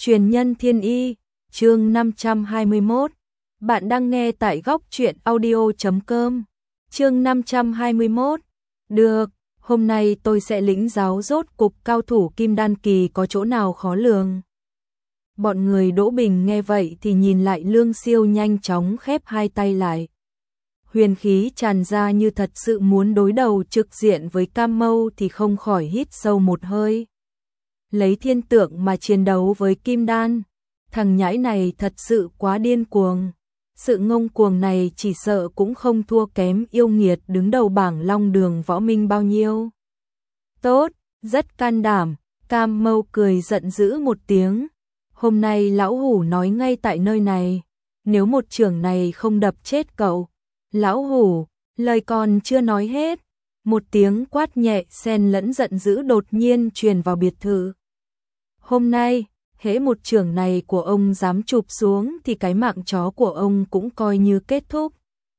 Truyền nhân thiên y, chương 521. Bạn đang nghe tại góc truyện audio.com. Chương 521. Được, hôm nay tôi sẽ lĩnh giáo rốt cục cao thủ kim đan kỳ có chỗ nào khó lường. Bọn người Đỗ Bình nghe vậy thì nhìn lại Lương Siêu nhanh chóng khép hai tay lại. Huyền khí tràn ra như thật sự muốn đối đầu trực diện với Cam Mâu thì không khỏi hít sâu một hơi. Lấy thiên tượng mà chiến đấu với kim đan, thằng nhãi này thật sự quá điên cuồng. Sự ngông cuồng này chỉ sợ cũng không thua kém yêu nghiệt đứng đầu bảng Long Đường Võ Minh bao nhiêu. Tốt, rất can đảm, Cam Mâu cười giận dữ một tiếng. Hôm nay lão hủ nói ngay tại nơi này, nếu một chưởng này không đập chết cậu. Lão hủ, lời còn chưa nói hết, một tiếng quát nhẹ xen lẫn giận dữ đột nhiên truyền vào biệt thự. Hôm nay, hễ một chưởng này của ông dám chụp xuống thì cái mạng chó của ông cũng coi như kết thúc.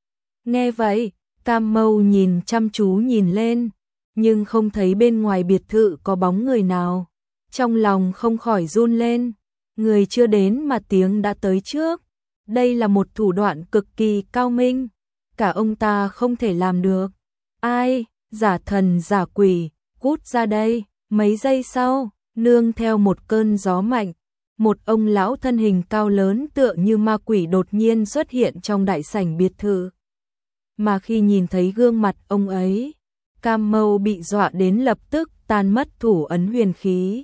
Nghe vậy, Cam Mâu nhìn chăm chú nhìn lên, nhưng không thấy bên ngoài biệt thự có bóng người nào. Trong lòng không khỏi run lên, người chưa đến mà tiếng đã tới trước. Đây là một thủ đoạn cực kỳ cao minh, cả ông ta không thể làm được. Ai, giả thần giả quỷ, cút ra đây. Mấy giây sau, nương theo một cơn gió mạnh, một ông lão thân hình cao lớn tựa như ma quỷ đột nhiên xuất hiện trong đại sảnh biệt thự. Mà khi nhìn thấy gương mặt ông ấy, Cam Mâu bị dọa đến lập tức tan mất thủ ấn huyền khí.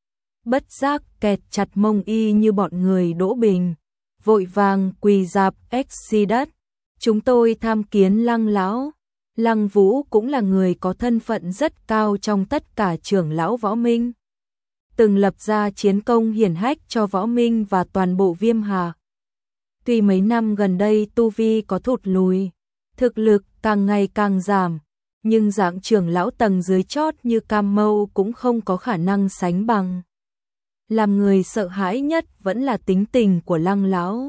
Bất giác kẹt chặt mông y như bọn người Đỗ Bình, vội vàng quỳ rạp xi đất. Chúng tôi tham kiến Lăng lão. Lăng Vũ cũng là người có thân phận rất cao trong tất cả trưởng lão Võ Minh, từng lập ra chiến công hiển hách cho Võ Minh và toàn bộ Viêm Hà. Tuy mấy năm gần đây tu vi có thụt lùi, thực lực càng ngày càng giảm, nhưng dạng trưởng lão tầng dưới chót như Cam Mâu cũng không có khả năng sánh bằng. Làm người sợ hãi nhất vẫn là tính tình của Lăng lão.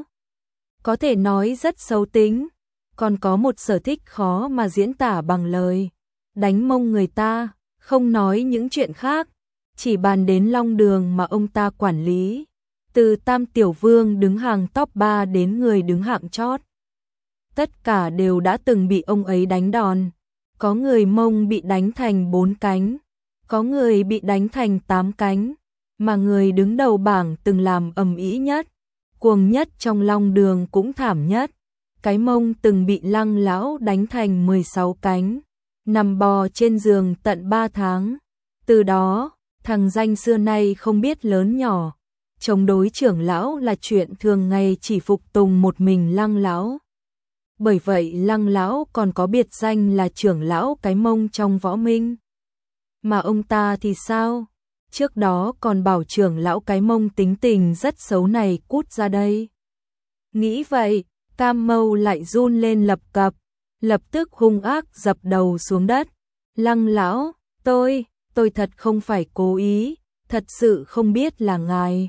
Có thể nói rất xấu tính, còn có một sở thích khó mà diễn tả bằng lời. Đánh mông người ta, không nói những chuyện khác, chỉ bàn đến Long Đường mà ông ta quản lý, từ Tam Tiểu Vương đứng hàng top 3 đến người đứng hạng chót. Tất cả đều đã từng bị ông ấy đánh đòn. Có người mông bị đánh thành 4 cánh, có người bị đánh thành 8 cánh, mà người đứng đầu bảng từng làm ầm ĩ nhất, cuồng nhất trong Long Đường cũng thảm nhất. Cái mông từng bị Lăng lão đánh thành 16 cánh, nằm bò trên giường tận 3 tháng. Từ đó, thằng danh xưa nay không biết lớn nhỏ, chống đối trưởng lão là chuyện thường ngày, chỉ phục tùng một mình Lăng lão. Bởi vậy Lăng lão còn có biệt danh là trưởng lão cái mông trong Võ Minh. Mà ông ta thì sao? Trước đó còn bảo trưởng lão cái mông tính tình rất xấu này cút ra đây. Nghĩ vậy, Cam Mâu lại run lên lập cập, lập tức hung ác dập đầu xuống đất. Lăng lão, tôi thật không phải cố ý, thật sự không biết là ngài.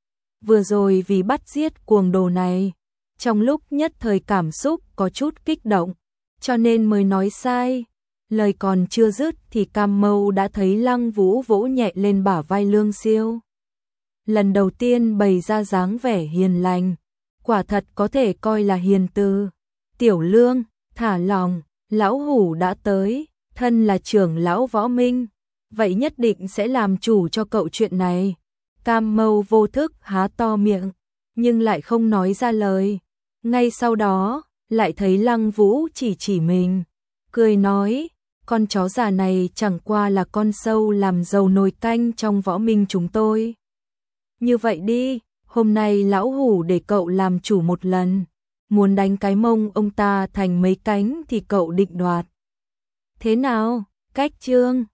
Vừa rồi vì bắt giết cuồng đồ này, trong lúc nhất thời cảm xúc có chút kích động, cho nên mới nói sai. Lời còn chưa dứt thì Cam Mâu đã thấy Lăng Vũ vỗ nhẹ lên bả vai Lương Siêu. Lần đầu tiên bày ra dáng vẻ hiền lành, quả thật có thể coi là hiền từ. Tiểu Lương, thả lòng, lão hủ đã tới, thân là trưởng lão Võ Minh, vậy nhất định sẽ làm chủ cho cậu chuyện này. Cam Mâu vô thức há to miệng, nhưng lại không nói ra lời. Ngay sau đó, lại thấy Lăng Vũ chỉ mình, cười nói, con chó già này chẳng qua là con sâu làm dầu nồi canh trong Võ Minh chúng tôi. Như vậy đi, hôm nay lão hủ để cậu làm chủ một lần, muốn đánh cái mông ông ta thành mấy cánh thì cậu định đoạt. Thế nào, cách chương?